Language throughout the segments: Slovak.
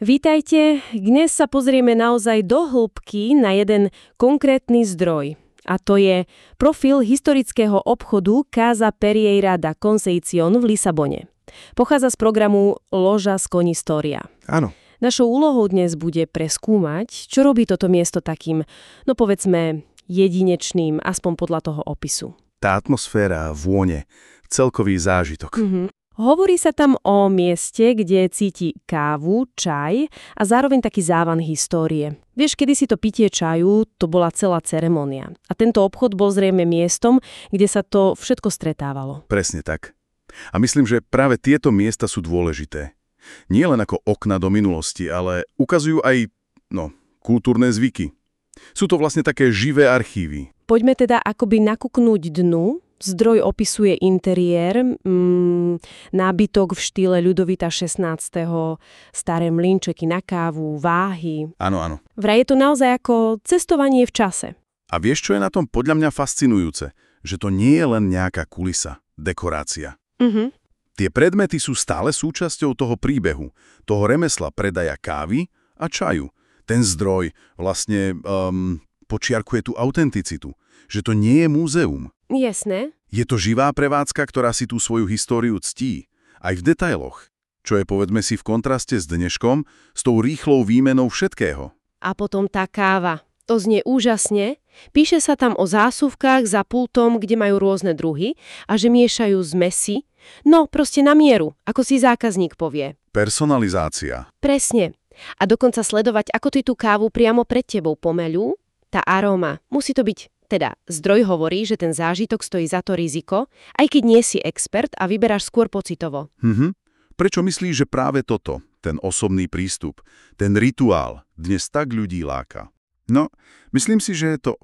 Vítajte, dnes sa pozrieme naozaj do hĺbky na jeden konkrétny zdroj. A to je profil historického obchodu Casa Pereira da Conceição v Lisabone. Pochádza z programu Loža z Konistória. Áno. Našou úlohou dnes bude preskúmať, čo robí toto miesto takým, no povedzme, jedinečným, aspoň podľa toho opisu. Tá atmosféra, vône, celkový zážitok. Hovorí sa tam o mieste, kde cíti kávu, čaj a zároveň taký závan histórie. Vieš, kedy si to pitie čaju, to bola celá ceremónia. A tento obchod bol zrejme miestom, kde sa to všetko stretávalo. Presne tak. A myslím, že práve tieto miesta sú dôležité. Nie len ako okna do minulosti, ale ukazujú aj, kultúrne zvyky. Sú to vlastne také živé archívy. Poďme teda akoby nakúknúť dnu. Zdroj opisuje interiér, nábytok v štýle Ľudovita XVI, staré mlynčeky na kávu, váhy. Áno. Vraj je to naozaj ako cestovanie v čase. A vieš, čo je na tom podľa mňa fascinujúce? Že to nie je len nejaká kulisa, dekorácia. Tie predmety sú stále súčasťou toho príbehu, toho remesla predaja kávy a čaju. Ten zdroj vlastne počiarkuje tú autenticitu, že to nie je múzeum. Jasné. Je to živá prevádzka, ktorá si tú svoju históriu ctí, aj v detailoch, čo je povedzme si v kontraste s dneškom, s tou rýchlou výmenou všetkého. A potom tá káva. To znie úžasne. Píše sa tam o zásuvkách za pultom, kde majú rôzne druhy a že miešajú zmesi. No, proste na mieru, ako si zákazník povie. Personalizácia. Presne. A dokonca sledovať, ako ty tú kávu priamo pred tebou pomeľú. Tá aróma. Musí to byť. Teda, zdroj hovorí, že ten zážitok stojí za to riziko, aj keď nie si expert a vyberáš skôr pocitovo. Prečo myslíš, že práve toto, ten osobný prístup, ten rituál, dnes tak ľudí láka? No, myslím si, že je to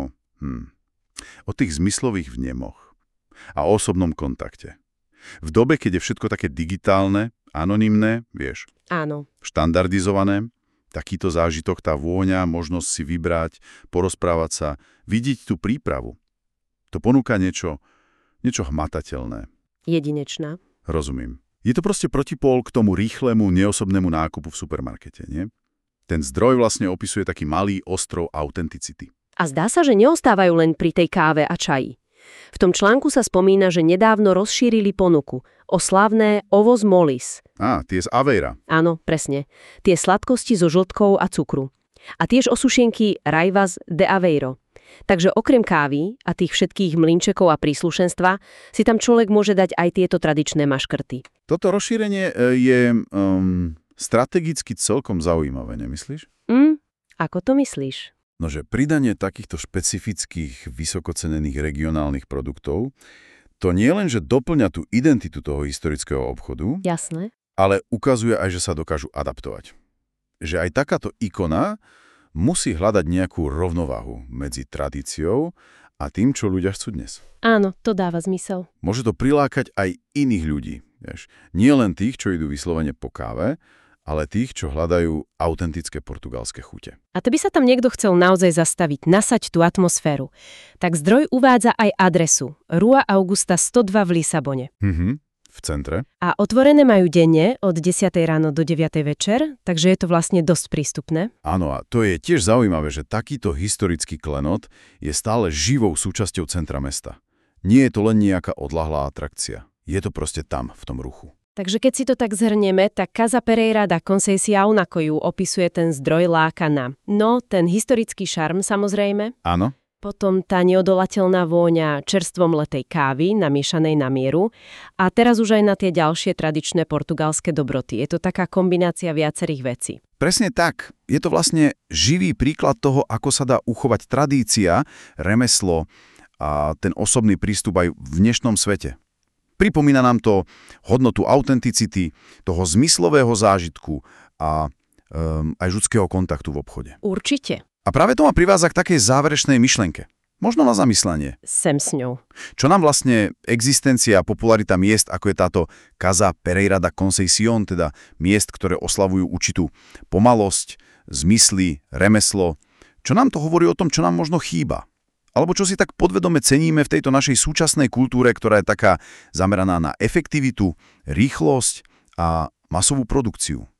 o tých zmyslových vnemoch a osobnom kontakte. V dobe, keď je všetko také digitálne, anonymné, vieš, Áno. štandardizované, takýto zážitok, tá vôňa, možnosť si vybrať, porozprávať sa, vidieť tú prípravu. To ponúka niečo hmatateľné. Jedinečná. Rozumiem. Je to proste protipól k tomu rýchlemu, neosobnému nákupu v supermarkete, nie? Ten zdroj vlastne opisuje taký malý ostrov autenticity. A zdá sa, že neostávajú len pri tej káve a čaji. V tom článku sa spomína, že nedávno rozšírili ponuku o slávne ovos molis. Tie z Aveira. Áno, presne. Tie sladkosti so žltkou a cukru. A tiež o sušenky Raivas de Aveiro. Takže okrem kávy a tých všetkých mlynčekov a príslušenstva si tam človek môže dať aj tieto tradičné maškrty. Toto rozšírenie je strategicky celkom zaujímavé, nemyslíš? Ako to myslíš? Nože pridanie takýchto špecifických, vysokocenených regionálnych produktov, to nie len, že doplňa tú identitu toho historického obchodu, Jasné. ale ukazuje aj, že sa dokážu adaptovať. Že aj takáto ikona musí hľadať nejakú rovnováhu medzi tradíciou a tým, čo ľudia chcú dnes. Áno, to dáva zmysel. Môže to prilákať aj iných ľudí. Vieš. Nie len tých, čo idú vyslovene po káve, ale tých, čo hľadajú autentické portugalské chute. A to by sa tam niekto chcel naozaj zastaviť, nasať tú atmosféru. Tak zdroj uvádza aj adresu. Rua Augusta 102 v Lisabone. V centre. A otvorené majú denne od 10 ráno do 9 večer, takže je to vlastne dosť prístupné. Áno, a to je tiež zaujímavé, že takýto historický klenot je stále živou súčasťou centra mesta. Nie je to len nejaká odľahlá atrakcia. Je to proste tam, v tom ruchu. Takže keď si to tak zhrnieme, tak Casa Pereira da Conceição, ako ju opisuje ten zdroj, láka na. No, ten historický šarm samozrejme. Áno. Potom tá neodolateľná vôňa čerstvo mletej kávy, namiešanej na mieru. A teraz už aj na tie ďalšie tradičné portugalské dobroty. Je to taká kombinácia viacerých vecí. Presne tak. Je to vlastne živý príklad toho, ako sa dá uchovať tradícia, remeslo a ten osobný prístup aj v dnešnom svete. Pripomína nám to hodnotu autenticity, toho zmyslového zážitku a aj ľudského kontaktu v obchode. Určite. A práve to ma privádza k takej záverečnej myšlenke. Možno na zamyslenie. Sem s ňou. Čo nám vlastne existencia a popularita miest, ako je táto Casa Pereira da Conceição, teda miest, ktoré oslavujú určitú pomalosť, zmysly, remeslo, čo nám to hovorí o tom, čo nám možno chýba? Alebo čo si tak podvedome ceníme v tejto našej súčasnej kultúre, ktorá je taká zameraná na efektivitu, rýchlosť a masovú produkciu.